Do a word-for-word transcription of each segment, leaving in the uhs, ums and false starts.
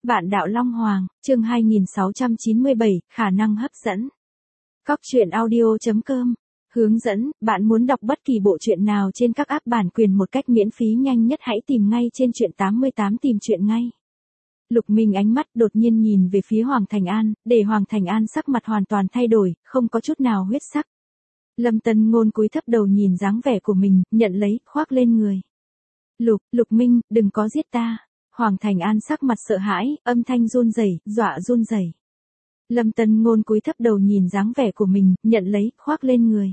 Vạn đạo Long Hoàng, chương hai nghìn sáu trăm chín mươi bảy, khả năng hấp dẫn. Cóc truyện audio chấm com. Hướng dẫn, bạn muốn đọc bất kỳ bộ truyện nào trên các app bản quyền một cách miễn phí nhanh nhất hãy tìm ngay trên truyện tám mươi tám tìm truyện ngay. Lục Minh ánh mắt đột nhiên nhìn về phía Hoàng Thành An, để Hoàng Thành An sắc mặt hoàn toàn thay đổi, không có chút nào huyết sắc. Lâm Tân Ngôn cúi thấp đầu nhìn dáng vẻ của mình, nhận lấy, khoác lên người. Lục, Lục Minh, đừng có giết ta. Hoàng Thành An sắc mặt sợ hãi, âm thanh run rẩy, dọa run rẩy. Lâm Tân Ngôn cúi thấp đầu nhìn dáng vẻ của mình, nhận lấy, khoác lên người.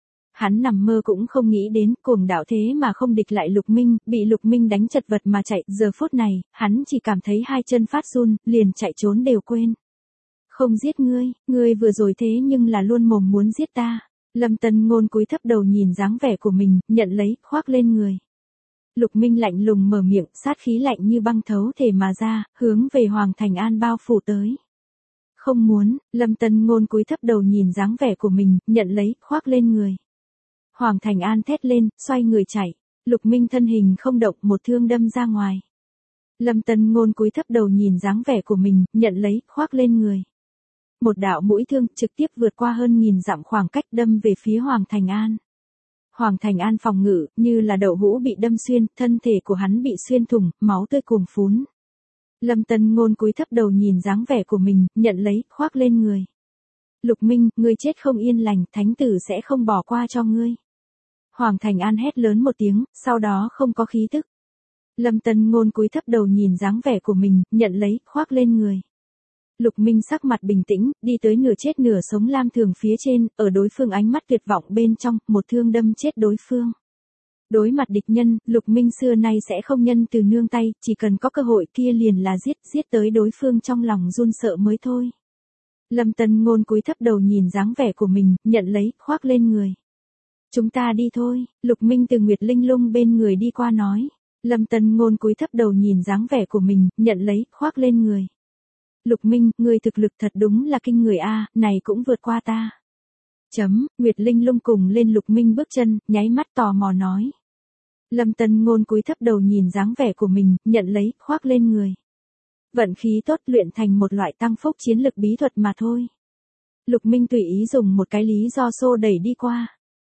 Hắn nằm mơ cũng không nghĩ đến, cuồng đạo thế mà không địch lại Lục Minh, bị Lục Minh đánh chật vật mà chạy, giờ phút này, hắn chỉ cảm thấy hai chân phát run, liền chạy trốn đều quên. Không giết ngươi, ngươi vừa rồi thế nhưng là luôn mồm muốn giết ta. Lâm Tân Ngôn cúi thấp đầu nhìn dáng vẻ của mình, nhận lấy, khoác lên người. Lục Minh lạnh lùng mở miệng, sát khí lạnh như băng thấu thể mà ra, hướng về Hoàng Thành An bao phủ tới. Không muốn, Lâm Tân Ngôn cúi thấp đầu nhìn dáng vẻ của mình, nhận lấy, khoác lên người. Hoàng Thành An thét lên, xoay người chạy. Lục Minh thân hình không động, một thương đâm ra ngoài. Lâm Tân Ngôn cúi thấp đầu nhìn dáng vẻ của mình, nhận lấy, khoác lên người. Một đạo mũi thương trực tiếp vượt qua hơn nghìn dặm khoảng cách đâm về phía Hoàng Thành An. Hoàng Thành An phòng ngự, như là đậu hũ bị đâm xuyên, thân thể của hắn bị xuyên thủng, máu tươi cuồn phún. Lâm Tân Ngôn cúi thấp đầu nhìn dáng vẻ của mình, nhận lấy, khoác lên người. Lục Minh, ngươi chết không yên lành, thánh tử sẽ không bỏ qua cho ngươi. Hoàng Thành An hét lớn một tiếng, sau đó không có khí tức. Lâm Tân Ngôn cúi thấp đầu nhìn dáng vẻ của mình, nhận lấy, khoác lên người. Lục Minh sắc mặt bình tĩnh, đi tới nửa chết nửa sống Lam Thường phía trên, ở đối phương ánh mắt tuyệt vọng bên trong, một thương đâm chết đối phương. Đối mặt địch nhân, Lục Minh xưa nay sẽ không nhân từ nương tay, chỉ cần có cơ hội kia liền là giết, giết tới đối phương trong lòng run sợ mới thôi. Lâm Tân Ngôn cúi thấp đầu nhìn dáng vẻ của mình, nhận lấy, khoác lên người. Chúng ta đi thôi, Lục Minh từ Nguyệt Linh Lung bên người đi qua nói. Lâm Tân Ngôn cúi thấp đầu nhìn dáng vẻ của mình, nhận lấy, khoác lên người. Lục Minh, người thực lực thật đúng là kinh người a, này cũng vượt qua ta. Chấm, Nguyệt Linh Lung cùng lên Lục Minh bước chân, nháy mắt tò mò nói. Lâm Tân Ngôn cúi thấp đầu nhìn dáng vẻ của mình, nhận lấy, khoác lên người. Vận khí tốt luyện thành một loại tăng phúc chiến lực bí thuật mà thôi. Lục Minh tùy ý dùng một cái lý do xô đẩy đi qua.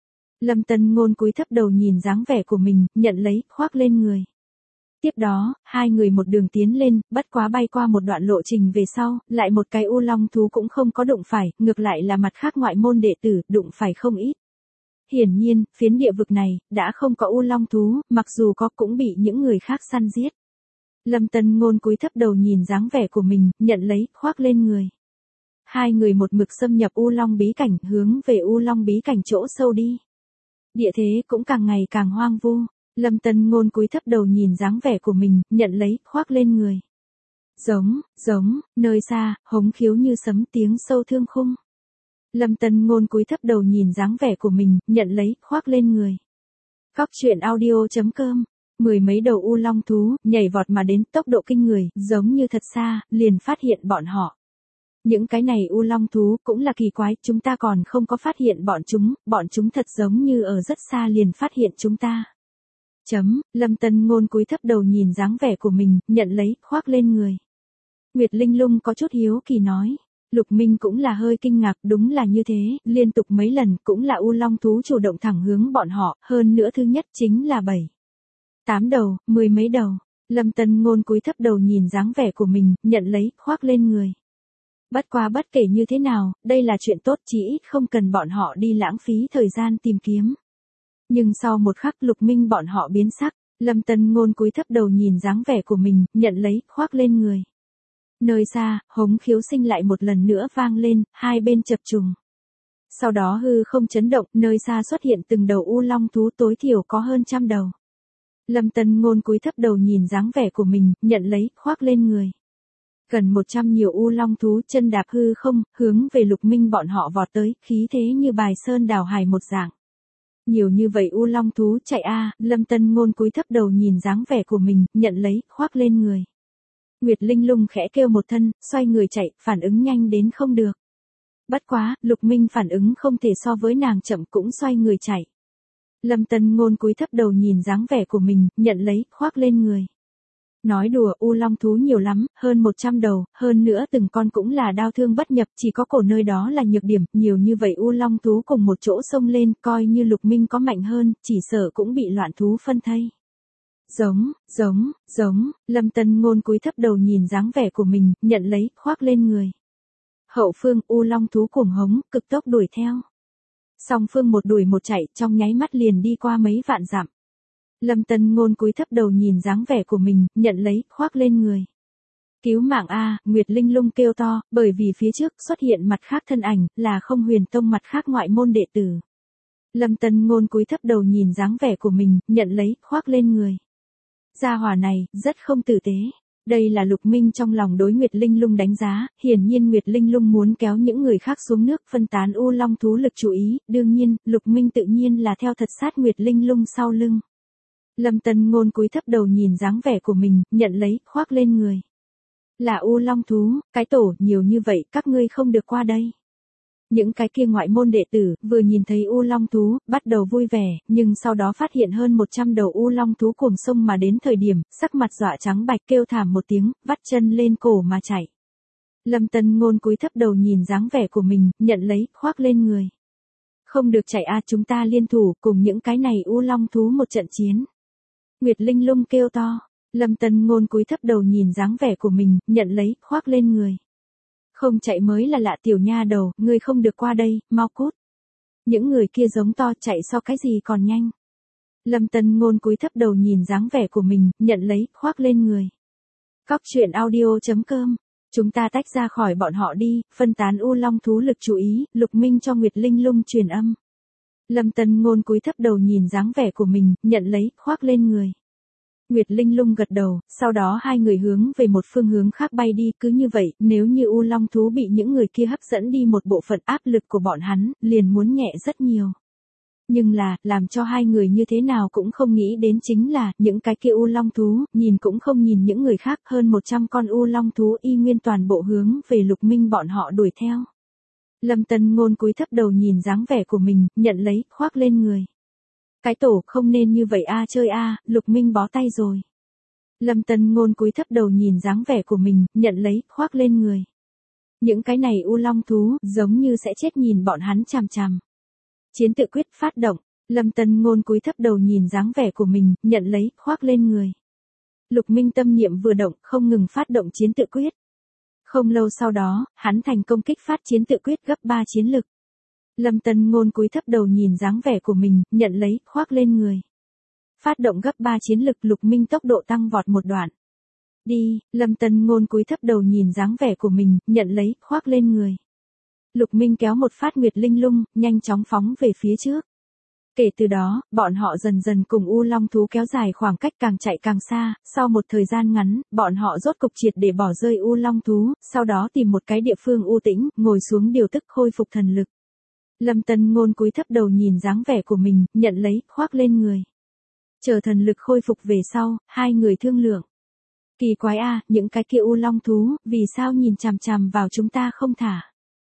Lâm Tân Ngôn cúi thấp đầu nhìn dáng vẻ của mình, nhận lấy, khoác lên người. Tiếp đó, hai người một đường tiến lên, bất quá bay qua một đoạn lộ trình về sau, lại một cái u long thú cũng không có đụng phải, ngược lại là mặt khác ngoại môn đệ tử, đụng phải không ít. Hiển nhiên, phiến địa vực này, đã không có u long thú, mặc dù có cũng bị những người khác săn giết. Lâm Tân Ngôn cúi thấp đầu nhìn dáng vẻ của mình, nhận lấy, khoác lên người. Hai người một mực xâm nhập u long bí cảnh, hướng về u long bí cảnh chỗ sâu đi. Địa thế cũng càng ngày càng hoang vu. Lâm Tân Ngôn cúi thấp đầu nhìn dáng vẻ của mình, nhận lấy, khoác lên người. Giống, giống, nơi xa, hống khiếu như sấm tiếng sâu thương khung. Lâm Tân Ngôn cúi thấp đầu nhìn dáng vẻ của mình, nhận lấy, khoác lên người. Cóc truyện audio chấm com. Mười mấy đầu u long thú, nhảy vọt mà đến tốc độ kinh người, giống như thật xa, liền phát hiện bọn họ. Những cái này u long thú cũng là kỳ quái, chúng ta còn không có phát hiện bọn chúng, bọn chúng thật giống như ở rất xa liền phát hiện chúng ta. Chấm, Lâm Tân Ngôn cúi thấp đầu nhìn dáng vẻ của mình, nhận lấy, khoác lên người. Nguyệt Linh Lung có chút hiếu kỳ nói. Lục Minh cũng là hơi kinh ngạc, đúng là như thế, liên tục mấy lần cũng là u long thú chủ động thẳng hướng bọn họ, hơn nữa thứ nhất chính là bảy. Tám đầu, mười mấy đầu. Lâm Tân Ngôn cúi thấp đầu nhìn dáng vẻ của mình, nhận lấy, khoác lên người. Bất quá bất kể như thế nào, đây là chuyện tốt, chỉ ít không cần bọn họ đi lãng phí thời gian tìm kiếm. Nhưng sau một khắc Lục Minh bọn họ biến sắc, Lâm Tân Ngôn cúi thấp đầu nhìn dáng vẻ của mình, nhận lấy, khoác lên người. Nơi xa, hống khiếu sinh lại một lần nữa vang lên, hai bên chập trùng. Sau đó hư không chấn động, nơi xa xuất hiện từng đầu u long thú tối thiểu có hơn trăm đầu. Lâm Tân Ngôn cúi thấp đầu nhìn dáng vẻ của mình, nhận lấy, khoác lên người. Gần một trăm nhiều u long thú chân đạp hư không, hướng về Lục Minh bọn họ vọt tới, khí thế như bài sơn đảo hải một dạng. Nhiều như vậy u long thú chạy a, Lâm Tân Ngôn cúi thấp đầu nhìn dáng vẻ của mình, nhận lấy, khoác lên người. Nguyệt Linh Lung khẽ kêu một thân, xoay người chạy, phản ứng nhanh đến không được. Bất quá, Lục Minh phản ứng không thể so với nàng chậm cũng xoay người chạy. Lâm Tân Ngôn cúi thấp đầu nhìn dáng vẻ của mình, nhận lấy, khoác lên người. Nói đùa, u long thú nhiều lắm, hơn một trăm đầu, hơn nữa từng con cũng là đao thương bất nhập, chỉ có cổ nơi đó là nhược điểm, nhiều như vậy u long thú cùng một chỗ xông lên, coi như Lục Minh có mạnh hơn, chỉ sợ cũng bị loạn thú phân thây. Giống, giống, giống, Lâm Tân Ngôn cúi thấp đầu nhìn dáng vẻ của mình, nhận lấy, khoác lên người. Hậu phương, u long thú cuồng hống, cực tốc đuổi theo. Song phương một đuổi một chạy, trong nháy mắt liền đi qua mấy vạn dặm. Lâm Tân Ngôn cúi thấp đầu nhìn dáng vẻ của mình, nhận lấy, khoác lên người. Cứu mạng a, Nguyệt Linh Lung kêu to, bởi vì phía trước xuất hiện mặt khác thân ảnh, là Không Huyền Tông mặt khác ngoại môn đệ tử. Lâm Tân Ngôn cúi thấp đầu nhìn dáng vẻ của mình, nhận lấy, khoác lên người. Gia hỏa này, rất không tử tế. Đây là Lục Minh trong lòng đối Nguyệt Linh Lung đánh giá, hiển nhiên Nguyệt Linh Lung muốn kéo những người khác xuống nước phân tán u long thú lực chú ý, đương nhiên, Lục Minh tự nhiên là theo thật sát Nguyệt Linh Lung sau lưng. Lâm Tân Ngôn cúi thấp đầu nhìn dáng vẻ của mình, nhận lấy, khoác lên người. Là u long thú, cái tổ, nhiều như vậy, các ngươi không được qua đây. Những cái kia ngoại môn đệ tử, vừa nhìn thấy u long thú, bắt đầu vui vẻ, nhưng sau đó phát hiện hơn một trăm đầu u long thú cuồng sông mà đến thời điểm, sắc mặt dọa trắng bạch kêu thảm một tiếng, vắt chân lên cổ mà chạy. Lâm Tân Ngôn cúi thấp đầu nhìn dáng vẻ của mình, nhận lấy, khoác lên người. Không được chạy a, chúng ta liên thủ, cùng những cái này u long thú một trận chiến. Nguyệt Linh Lung kêu to, Lâm Tân Ngôn cúi thấp đầu nhìn dáng vẻ của mình, nhận lấy, khoác lên người. Không chạy mới là lạ tiểu nha đầu, ngươi không được qua đây, mau cút. Những người kia giống to chạy so cái gì còn nhanh. Lâm Tân Ngôn cúi thấp đầu nhìn dáng vẻ của mình, nhận lấy, khoác lên người. Cóc truyện audio chấm com, chúng ta tách ra khỏi bọn họ đi, phân tán u long thú lực chú ý, Lục Minh cho Nguyệt Linh Lung truyền âm. Lâm Tân Ngôn cúi thấp đầu nhìn dáng vẻ của mình, nhận lấy, khoác lên người. Nguyệt Linh Lung gật đầu, sau đó hai người hướng về một phương hướng khác bay đi, cứ như vậy, nếu như u long thú bị những người kia hấp dẫn đi một bộ phận áp lực của bọn hắn, liền muốn nhẹ rất nhiều. Nhưng là, làm cho hai người như thế nào cũng không nghĩ đến chính là, những cái kia u long thú, nhìn cũng không nhìn những người khác, hơn một trăm con u long thú y nguyên toàn bộ hướng về Lục Minh bọn họ đuổi theo. Lâm Tân Ngôn cúi thấp đầu nhìn dáng vẻ của mình, nhận lấy, khoác lên người. Cái tổ, không nên như vậy a, chơi a, Lục Minh bó tay rồi. Lâm Tân Ngôn cúi thấp đầu nhìn dáng vẻ của mình, nhận lấy, khoác lên người. Những cái này u long thú, giống như sẽ chết nhìn bọn hắn chằm chằm. Chiến tự quyết phát động, Lâm Tân Ngôn cúi thấp đầu nhìn dáng vẻ của mình, nhận lấy, khoác lên người. Lục Minh tâm niệm vừa động, không ngừng phát động chiến tự quyết. Không lâu sau đó, hắn thành công kích phát chiến tự quyết gấp ba chiến lực. Lâm Tân Ngôn cúi thấp đầu nhìn dáng vẻ của mình, nhận lấy, khoác lên người. Phát động gấp ba chiến lực, Lục Minh tốc độ tăng vọt một đoạn. Đi, Lâm Tân Ngôn cúi thấp đầu nhìn dáng vẻ của mình, nhận lấy, khoác lên người. Lục Minh kéo một phát Nguyệt Linh Lung, nhanh chóng phóng về phía trước. Kể từ đó, bọn họ dần dần cùng u long thú kéo dài khoảng cách càng chạy càng xa, sau một thời gian ngắn, bọn họ rốt cục triệt để bỏ rơi u long thú, sau đó tìm một cái địa phương u tĩnh, ngồi xuống điều tức khôi phục thần lực. Lâm Tân Ngôn cúi thấp đầu nhìn dáng vẻ của mình, nhận lấy, khoác lên người. Chờ thần lực khôi phục về sau, hai người thương lượng. Kỳ quái a, những cái kia u long thú, vì sao nhìn chằm chằm vào chúng ta không thả.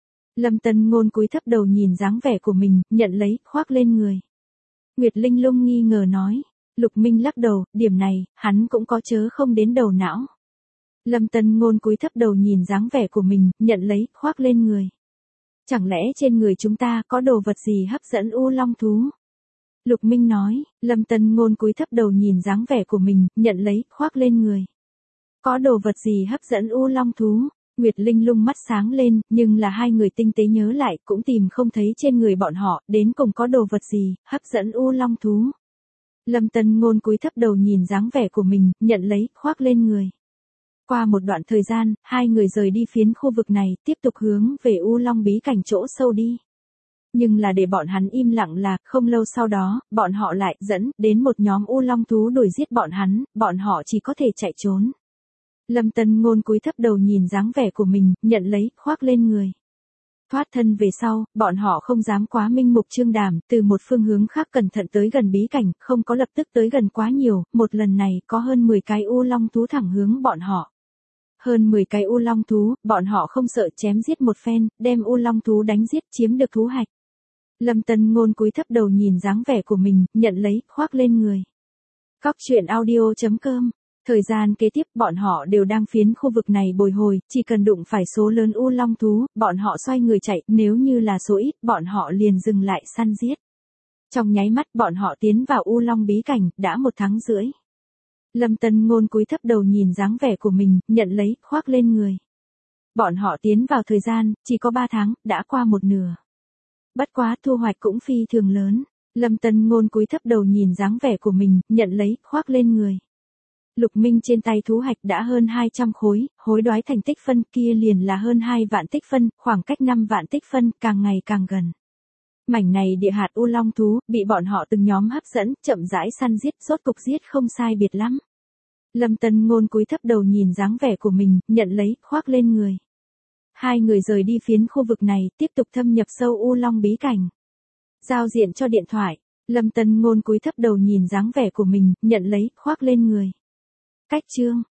Lâm Tân Ngôn cúi thấp đầu nhìn dáng vẻ của mình, nhận lấy, khoác lên người. Nguyệt Linh Lung nghi ngờ nói. Lục Minh lắc đầu, điểm này, hắn cũng có chớ không đến đầu não. Lâm Tân Ngôn cúi thấp đầu nhìn dáng vẻ của mình, nhận lấy, khoác lên người. Chẳng lẽ trên người chúng ta có đồ vật gì hấp dẫn u long thú? Lục Minh nói, Lâm Tân Ngôn cúi thấp đầu nhìn dáng vẻ của mình, nhận lấy, khoác lên người. Có đồ vật gì hấp dẫn u long thú? Nguyệt Linh Lung mắt sáng lên, nhưng là hai người tinh tế nhớ lại, cũng tìm không thấy trên người bọn họ, đến cùng có đồ vật gì, hấp dẫn u long thú. Lâm Tân Ngôn cúi thấp đầu nhìn dáng vẻ của mình, nhận lấy, khoác lên người. Qua một đoạn thời gian, hai người rời đi phiến khu vực này, tiếp tục hướng về u long bí cảnh chỗ sâu đi. Nhưng là để bọn hắn im lặng là, không lâu sau đó, bọn họ lại dẫn đến một nhóm u long thú đuổi giết bọn hắn, bọn họ chỉ có thể chạy trốn. Lâm Tân Ngôn cúi thấp đầu nhìn dáng vẻ của mình, nhận lấy, khoác lên người. Thoát thân về sau, bọn họ không dám quá minh mục trương đàm, từ một phương hướng khác cẩn thận tới gần bí cảnh, không có lập tức tới gần quá nhiều, một lần này có hơn mười cái u long thú thẳng hướng bọn họ. Hơn mười cái u long thú, bọn họ không sợ chém giết một phen, đem u long thú đánh giết chiếm được thú hạch. Lâm Tân Ngôn cúi thấp đầu nhìn dáng vẻ của mình, nhận lấy, khoác lên người. Cóc truyện audio chấm com Thời gian kế tiếp bọn họ đều đang phiến khu vực này bồi hồi, chỉ cần đụng phải số lớn u long thú, bọn họ xoay người chạy, nếu như là số ít, bọn họ liền dừng lại săn giết. Trong nháy mắt bọn họ tiến vào u long bí cảnh, đã một tháng rưỡi. Lâm Tân Ngôn cúi thấp đầu nhìn dáng vẻ của mình, nhận lấy, khoác lên người. Bọn họ tiến vào thời gian, chỉ có ba tháng, đã qua một nửa. Bất quá thu hoạch cũng phi thường lớn. Lâm Tân Ngôn cúi thấp đầu nhìn dáng vẻ của mình, nhận lấy, khoác lên người. Lục Minh trên tay thú hạch đã hơn hai trăm khối, hối đoái thành tích phân kia liền là hơn hai vạn tích phân, khoảng cách năm vạn tích phân, càng ngày càng gần. Mảnh này địa hạt u long thú, bị bọn họ từng nhóm hấp dẫn, chậm rãi săn giết, rốt cục giết không sai biệt lắm. Lâm Tân Ngôn cúi thấp đầu nhìn dáng vẻ của mình, nhận lấy, khoác lên người. Hai người rời đi phiến khu vực này, tiếp tục thâm nhập sâu u long bí cảnh. Giao diện cho điện thoại, Lâm Tân Ngôn cúi thấp đầu nhìn dáng vẻ của mình, nhận lấy, khoác lên người. Cách chương